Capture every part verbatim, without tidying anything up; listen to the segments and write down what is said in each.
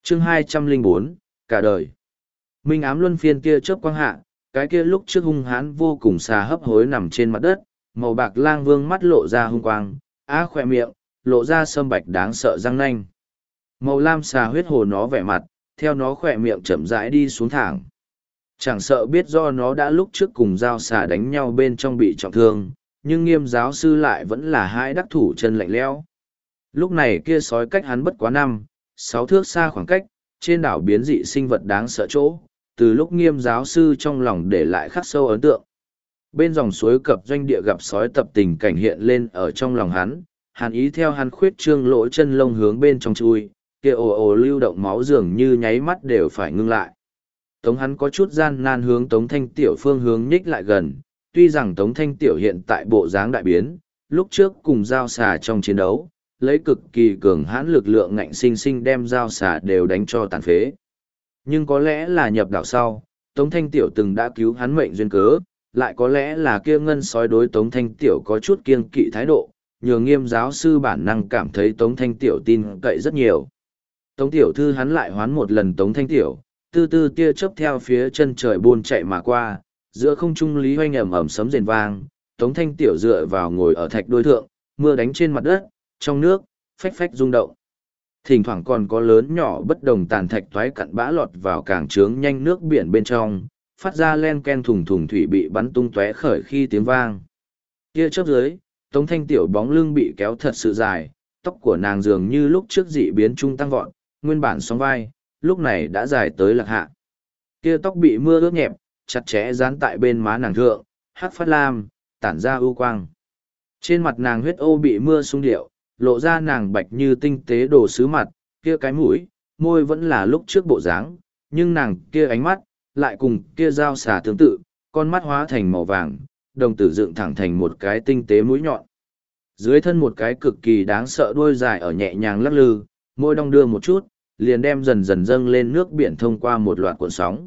chương hai trăm lẻ bốn, cả đời. Minh ám luân phiên tia chớp quang hạ, cái kia lúc trước hung hãn vô cùng xà hấp hối nằm trên mặt đất, màu bạc lang vương mắt lộ ra hung quang, á khỏe miệng, lộ ra sâm bạch đáng sợ răng nanh. Màu lam xà huyết hồ nó vẻ mặt, theo nó khỏe miệng chậm rãi đi xuống thẳng. Chẳng sợ biết do nó đã lúc trước cùng dao xà đánh nhau bên trong bị trọng thương, nhưng nghiêm giáo sư lại vẫn là hai đắc thủ chân lạnh lẽo. Lúc này kia sói cách hắn bất quá năm, sáu thước xa khoảng cách, trên đảo biến dị sinh vật đáng sợ chỗ, từ lúc nghiêm giáo sư trong lòng để lại khắc sâu ấn tượng. Bên dòng suối cập doanh địa gặp sói tập tình cảnh hiện lên ở trong lòng hắn, hàn ý theo hắn khuyết trương lỗ chân lông hướng bên trong chui, kia ồ ồ lưu động máu dường như nháy mắt đều phải ngưng lại. Tống hắn có chút gian nan hướng Tống Thanh Tiểu phương hướng nhích lại gần, tuy rằng Tống Thanh Tiểu hiện tại bộ dáng đại biến, lúc trước cùng giao xà trong chiến đấu, lấy cực kỳ cường hãn lực lượng ngạnh sinh sinh đem giao xà đều đánh cho tàn phế. Nhưng có lẽ là nhập đảo sau, Tống Thanh Tiểu từng đã cứu hắn mệnh duyên cớ, lại có lẽ là kia ngân sói đối Tống Thanh Tiểu có chút kiêng kỵ thái độ, nhờ nghiêm giáo sư bản năng cảm thấy Tống Thanh Tiểu tin cậy rất nhiều. Tống Tiểu thư hắn lại hoán một lần Tống Thanh Tiểu, tư tư tia chớp theo phía chân trời buôn chạy mà qua, giữa không trung lý hoanh ẩm ẩm sấm rền vang, Tống Thanh Tiểu dựa vào ngồi ở thạch đôi thượng, mưa đánh trên mặt đất, trong nước, phách phách rung động. Thỉnh thoảng còn có lớn nhỏ bất đồng tàn thạch thoái cặn bã lọt vào càng trướng nhanh nước biển bên trong, phát ra len ken thùng thùng thủy bị bắn tung tóe khởi khi tiếng vang. Kia chớp dưới, Tống Thanh Tiểu bóng lưng bị kéo thật sự dài, tóc của nàng dường như lúc trước dị biến trung tăng vọt, nguyên bản sóng vai, lúc này đã dài tới lạc hạ. Kia tóc bị mưa ướt nhẹp, chặt chẽ dán tại bên má nàng thượng, hắc phát lam, tản ra ưu quang. Trên mặt nàng huyết ô bị mưa xung điệu, lộ ra nàng bạch như tinh tế đồ sứ mặt, kia cái mũi, môi vẫn là lúc trước bộ dáng, nhưng nàng kia ánh mắt, lại cùng kia dao xà tương tự, con mắt hóa thành màu vàng, đồng tử dựng thẳng thành một cái tinh tế mũi nhọn. Dưới thân một cái cực kỳ đáng sợ đuôi dài ở nhẹ nhàng lắc lư, môi đong đưa một chút, liền đem dần dần dâng lên nước biển thông qua một loạt cuộn sóng.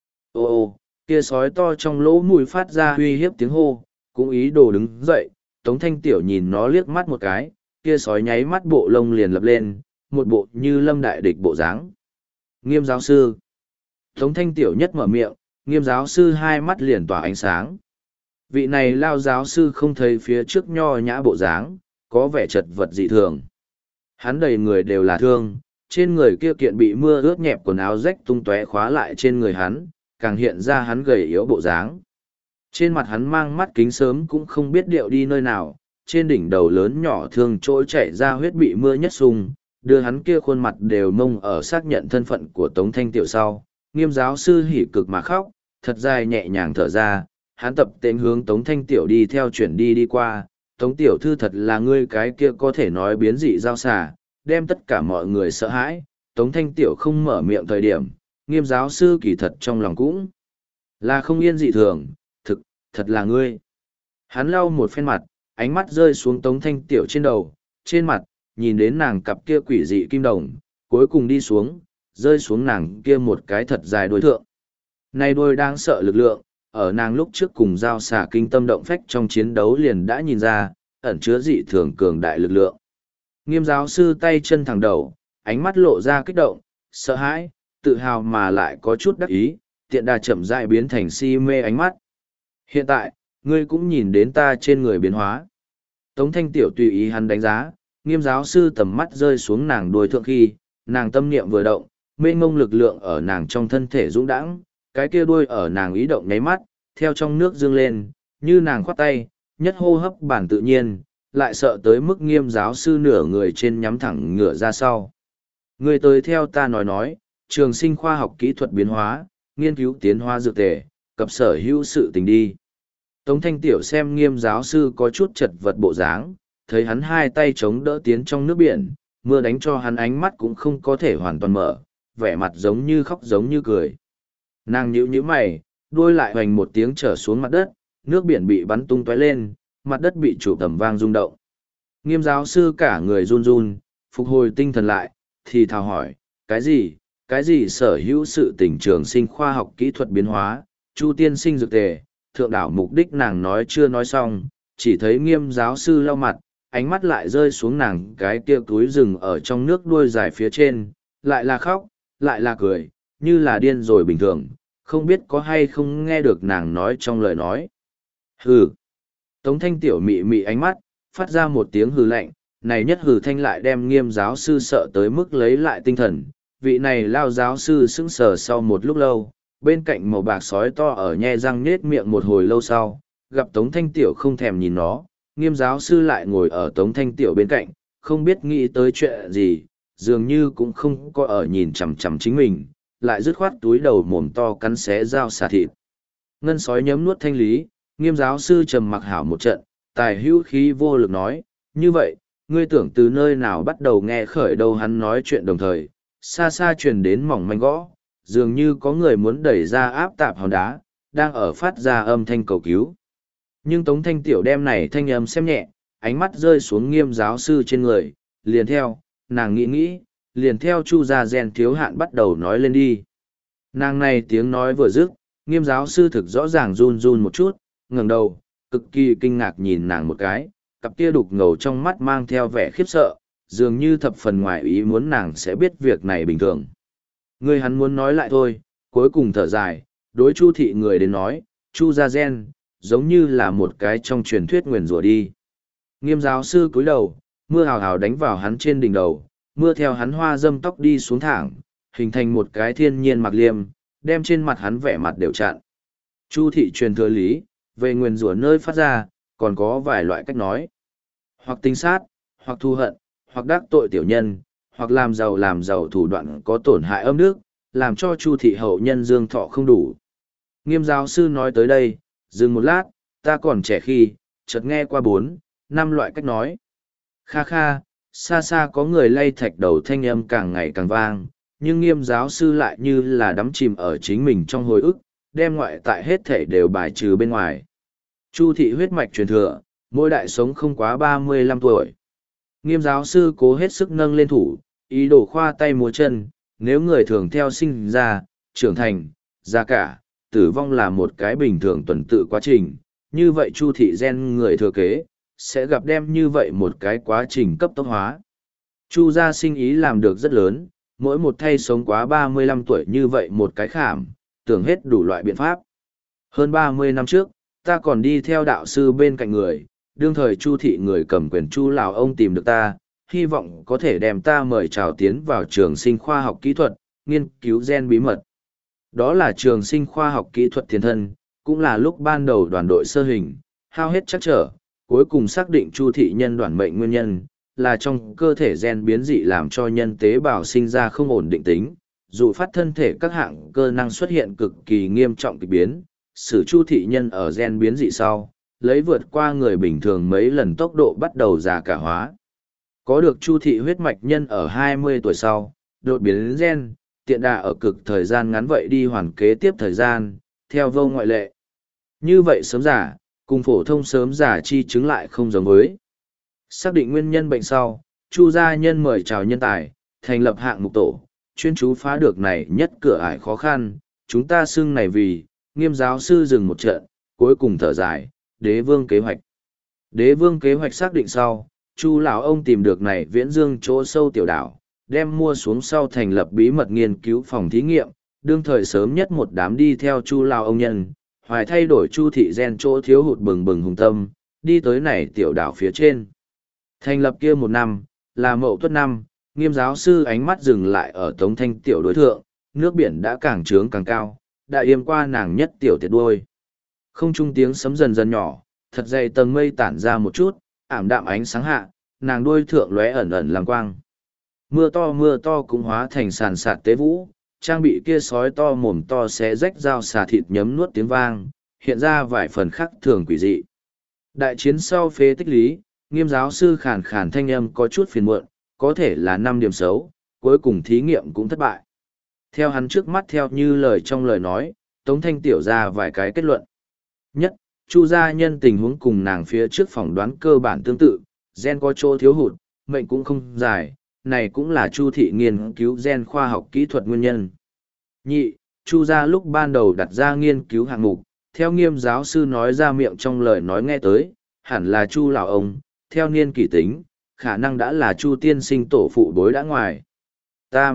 Ô ô, kia sói to trong lỗ mũi phát ra uy hiếp tiếng hô, cũng ý đồ đứng dậy, Tống Thanh Tiểu nhìn nó liếc mắt một cái, kia sói nháy mắt bộ lông liền lập lên, một bộ như lâm đại địch bộ dáng. Nghiêm giáo sư. Tống Thanh Tiểu nhất mở miệng, nghiêm giáo sư hai mắt liền tỏa ánh sáng. Vị này lao giáo sư không thấy phía trước nho nhã bộ dáng, có vẻ chật vật dị thường. Hắn đầy người đều là thương, trên người kia kiện bị mưa ướt nhẹp quần áo rách tung tóe khóa lại trên người hắn, càng hiện ra hắn gầy yếu bộ dáng. Trên mặt hắn mang mắt kính sớm cũng không biết điệu đi nơi nào, trên đỉnh đầu lớn nhỏ thương trôi chảy ra huyết bị mưa nhất sung, đưa hắn kia khuôn mặt đều mông ở xác nhận thân phận của Tống Thanh Tiểu sau. Nghiêm giáo sư hỉ cực mà khóc, thật dài nhẹ nhàng thở ra, hắn tập tên hướng Tống Thanh Tiểu đi theo chuyển đi đi qua. Tống Tiểu thư thật là ngươi cái kia có thể nói biến dị giao xà, đem tất cả mọi người sợ hãi. Tống Thanh Tiểu không mở miệng thời điểm, nghiêm giáo sư kỳ thật trong lòng cũng là không yên dị thường, thực, thật là ngươi. Hắn lau một phen mặt, ánh mắt rơi xuống Tống Thanh Tiểu trên đầu, trên mặt, nhìn đến nàng cặp kia quỷ dị kim đồng, cuối cùng đi xuống, rơi xuống nàng kia một cái thật dài đuôi thượng. Này đuôi đang sợ lực lượng, ở nàng lúc trước cùng giao xà kinh tâm động phách trong chiến đấu liền đã nhìn ra, ẩn chứa dị thường cường đại lực lượng. Nghiêm giáo sư tay chân thẳng đầu, ánh mắt lộ ra kích động, sợ hãi, tự hào mà lại có chút đắc ý, tiện đà chậm rãi biến thành si mê ánh mắt. Hiện tại, ngươi cũng nhìn đến ta trên người biến hóa. Tống Thanh Tiểu tùy ý hắn đánh giá, nghiêm giáo sư tầm mắt rơi xuống nàng đuôi thượng khi, nàng tâm niệm vừa động, mênh mông lực lượng ở nàng trong thân thể dũng đãng, cái kia đuôi ở nàng ý động nháy mắt, theo trong nước dương lên, như nàng khoát tay, nhất hô hấp bản tự nhiên, lại sợ tới mức nghiêm giáo sư nửa người trên nhắm thẳng ngửa ra sau. Người tới theo ta nói nói, trường sinh khoa học kỹ thuật biến hóa, nghiên cứu tiến hóa dược tề, cập sở hữu sự tình đi. Tống Thanh Tiểu xem nghiêm giáo sư có chút chật vật bộ dáng, thấy hắn hai tay chống đỡ tiến trong nước biển, mưa đánh cho hắn ánh mắt cũng không có thể hoàn toàn mở, vẻ mặt giống như khóc giống như cười. Nàng nhíu nhíu mày, đuôi lại hoành một tiếng trở xuống mặt đất, nước biển bị bắn tung tóe lên, mặt đất bị chụp tầm vang rung động. Nghiêm giáo sư cả người run run, phục hồi tinh thần lại, thì thào hỏi, cái gì, cái gì sở hữu sự tỉnh trường sinh khoa học kỹ thuật biến hóa, chu tiên sinh dược tề, thượng đảo mục đích nàng nói chưa nói xong, chỉ thấy nghiêm giáo sư lau mặt, ánh mắt lại rơi xuống nàng cái kia túi rừng ở trong nước đuôi dài phía trên, lại là khóc, lại là cười, như là điên rồi bình thường, không biết có hay không nghe được nàng nói trong lời nói. Hừ. Tống thanh tiểu mị mị ánh mắt, phát ra một tiếng hừ lạnh, này nhất hừ thanh lại đem Nghiêm giáo sư sợ tới mức lấy lại tinh thần. Vị này lao giáo sư sững sờ sau một lúc lâu, bên cạnh màu bạc sói to ở nhe răng nết miệng một hồi lâu sau, gặp Tống thanh tiểu không thèm nhìn nó, Nghiêm giáo sư lại ngồi ở Tống thanh tiểu bên cạnh, không biết nghĩ tới chuyện gì, dường như cũng không có ở nhìn chằm chằm chính mình, lại dứt khoát túi đầu mồm to cắn xé dao xà thịt. Ngân sói nhấm nuốt thanh lý, Nghiêm giáo sư trầm mặc hảo một trận, tài hữu khí vô lực nói, như vậy, ngươi tưởng từ nơi nào bắt đầu nghe khởi đầu hắn nói chuyện đồng thời, xa xa truyền đến mỏng manh gõ, dường như có người muốn đẩy ra áp tạp hòn đá, đang ở phát ra âm thanh cầu cứu. Nhưng Tống Thanh Tiểu đem này thanh âm xem nhẹ, ánh mắt rơi xuống Nghiêm giáo sư trên người, liền theo, nàng nghĩ nghĩ, liền theo Chu gia gen thiếu hạn bắt đầu nói lên đi. Nàng này tiếng nói vừa dứt, Nghiêm giáo sư thực rõ ràng run run một chút, ngẩng đầu, cực kỳ kinh ngạc nhìn nàng một cái, cặp kia đục ngầu trong mắt mang theo vẻ khiếp sợ, dường như thập phần ngoài ý muốn nàng sẽ biết việc này bình thường. Người hắn muốn nói lại thôi, cuối cùng thở dài, đối Chu thị người đến nói, Chu gia gen, giống như là một cái trong truyền thuyết nguyền rủa đi. Nghiêm giáo sư cúi đầu, mưa hào hào đánh vào hắn trên đỉnh đầu, mưa theo hắn hoa dâm tóc đi xuống thẳng, hình thành một cái thiên nhiên mặc liêm, đem trên mặt hắn vẻ mặt đều chặn. Chu thị truyền thừa lý, về nguyền rủa nơi phát ra, còn có vài loại cách nói. Hoặc tinh sát, hoặc thu hận, hoặc đắc tội tiểu nhân, hoặc làm giàu làm giàu thủ đoạn có tổn hại âm đức, làm cho Chu thị hậu nhân dương thọ không đủ. Nghiêm giáo sư nói tới đây, dừng một lát, ta còn trẻ khi, chợt nghe qua bốn, năm loại cách nói. Kha kha, xa xa có người lay thạch đầu thanh âm càng ngày càng vang, nhưng Nghiêm giáo sư lại như là đắm chìm ở chính mình trong hồi ức, đem ngoại tại hết thể đều bài trừ bên ngoài. Chu thị huyết mạch truyền thừa, mỗi đại sống không quá ba mươi lăm tuổi. Nghiêm giáo sư cố hết sức nâng lên thủ, ý đồ khoa tay múa chân, nếu người thường theo sinh ra, trưởng thành, già cả, tử vong là một cái bình thường tuần tự quá trình, như vậy Chu thị gen người thừa kế, sẽ gặp đem như vậy một cái quá trình cấp tốc hóa. Chu gia sinh ý làm được rất lớn, mỗi một thay sống quá ba mươi lăm tuổi như vậy một cái khảm, tưởng hết đủ loại biện pháp. Hơn ba mươi năm trước, ta còn đi theo đạo sư bên cạnh người, đương thời Chu thị người cầm quyền Chu lão ông tìm được ta, hy vọng có thể đem ta mời chào tiến vào trường sinh khoa học kỹ thuật, nghiên cứu gen bí mật. Đó là trường sinh khoa học kỹ thuật tiền thân, cũng là lúc ban đầu đoàn đội sơ hình, hao hết chắc trở, cuối cùng xác định Chu thị nhân đoàn mệnh nguyên nhân, là trong cơ thể gen biến dị làm cho nhân tế bào sinh ra không ổn định tính, dù phát thân thể các hạng cơ năng xuất hiện cực kỳ nghiêm trọng kỳ biến, sử Chu thị nhân ở gen biến dị sau, lấy vượt qua người bình thường mấy lần tốc độ bắt đầu già cả hóa. Có được Chu thị huyết mạch nhân ở hai mươi tuổi sau, đột biến gen, tiện đà ở cực thời gian ngắn vậy đi hoàn kế tiếp thời gian, theo vô ngoại lệ. Như vậy sớm giả, cùng phổ thông sớm giả chi chứng lại không giống với. Xác định nguyên nhân bệnh sau, Chu gia nhân mời chào nhân tài, thành lập hạng mục tổ, chuyên chú phá được này nhất cửa ải khó khăn, chúng ta xưng này vì, Nghiêm giáo sư dừng một trận, cuối cùng thở dài, đế vương kế hoạch. Đế vương kế hoạch xác định sau, Chu lão ông tìm được này viễn dương chỗ sâu tiểu đảo, đem mua xuống sau thành lập bí mật nghiên cứu phòng thí nghiệm, đương thời sớm nhất một đám đi theo Chu lão ông nhân, hoài thay đổi Chu thị gen chỗ thiếu hụt bừng bừng hùng tâm, đi tới này tiểu đảo phía trên. Thành lập kia một năm, là Mậu Tuất năm, Nghiêm giáo sư ánh mắt dừng lại ở Tống Thanh tiểu đối thượng, nước biển đã càng trướng càng cao, đã yêm qua nàng nhất tiểu tiệt đuôi. Không trung tiếng sấm dần dần nhỏ, thật dày tầng mây tản ra một chút, ảm đạm ánh sáng hạ, nàng đuôi thượng lóe ẩn ẩn làm quang. Mưa to mưa to cũng hóa thành sàn sạt tế vũ, trang bị kia sói to mồm to xé rách dao xà thịt nhấm nuốt tiếng vang, hiện ra vài phần khắc thường quỷ dị. Đại chiến sau phế tích lý, Nghiêm giáo sư khàn khàn thanh âm có chút phiền muộn, có thể là năm điểm xấu, cuối cùng thí nghiệm cũng thất bại. Theo hắn trước mắt theo như lời trong lời nói, Tống Thanh tiểu ra vài cái kết luận. Nhất, Chu gia nhân tình huống cùng nàng phía trước phỏng đoán cơ bản tương tự, gen có chỗ thiếu hụt, mệnh cũng không dài, này cũng là Chu thị nghiên cứu gen khoa học kỹ thuật nguyên nhân. Nhị, Chu gia lúc ban đầu đặt ra nghiên cứu hạng mục, theo Nghiêm giáo sư nói ra miệng trong lời nói nghe tới, hẳn là Chu lão ông, theo niên kỷ tính, khả năng đã là Chu tiên sinh tổ phụ bối đã ngoài. Tam,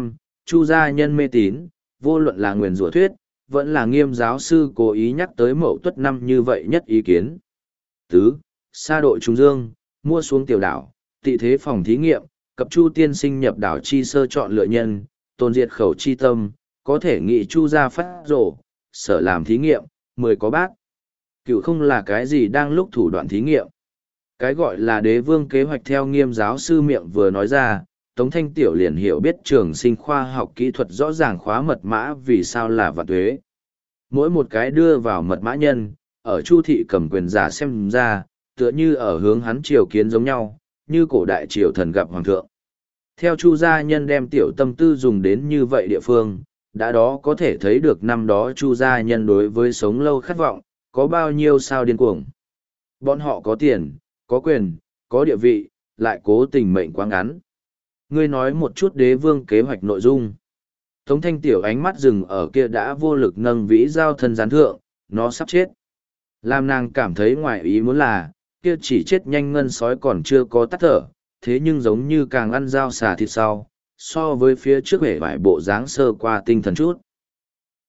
Chu gia nhân mê tín, vô luận là nguyền rủa thuyết, vẫn là Nghiêm giáo sư cố ý nhắc tới Mậu Tuất năm như vậy nhất ý kiến. Tứ, sa đội Trung Dương, mua xuống tiểu đảo, tị thế phòng thí nghiệm, cập Chu tiên sinh nhập đảo chi sơ chọn lựa nhân, tôn diệt khẩu chi tâm, có thể nghị Chu gia phát rổ, sở làm thí nghiệm, mười có bác. Cựu không là cái gì đang lúc thủ đoạn thí nghiệm. Cái gọi là đế vương kế hoạch theo Nghiêm giáo sư miệng vừa nói ra, Tống Thanh Tiểu liền hiểu biết trường sinh khoa học kỹ thuật rõ ràng khóa mật mã vì sao là vạn tuế. Mỗi một cái đưa vào mật mã nhân, ở Chu thị cầm quyền giả xem ra, tựa như ở hướng hắn triều kiến giống nhau, như cổ đại triều thần gặp hoàng thượng. Theo Chu gia nhân đem tiểu tâm tư dùng đến như vậy địa phương, đã đó có thể thấy được năm đó Chu gia nhân đối với sống lâu khát vọng, có bao nhiêu sao điên cuồng. Bọn họ có tiền, có quyền, có địa vị, lại cố tình mệnh quá ngắn. Ngươi nói một chút đế vương kế hoạch nội dung. Tống Thanh Tiểu ánh mắt dừng ở kia đã vô lực nâng vĩ giao thân gián thượng, nó sắp chết. Làm nàng cảm thấy ngoài ý muốn là, kia chỉ chết nhanh ngân sói còn chưa có tắt thở, thế nhưng giống như càng ăn dao xà thịt sau, so với phía trước hể vải bộ dáng sơ qua tinh thần chút.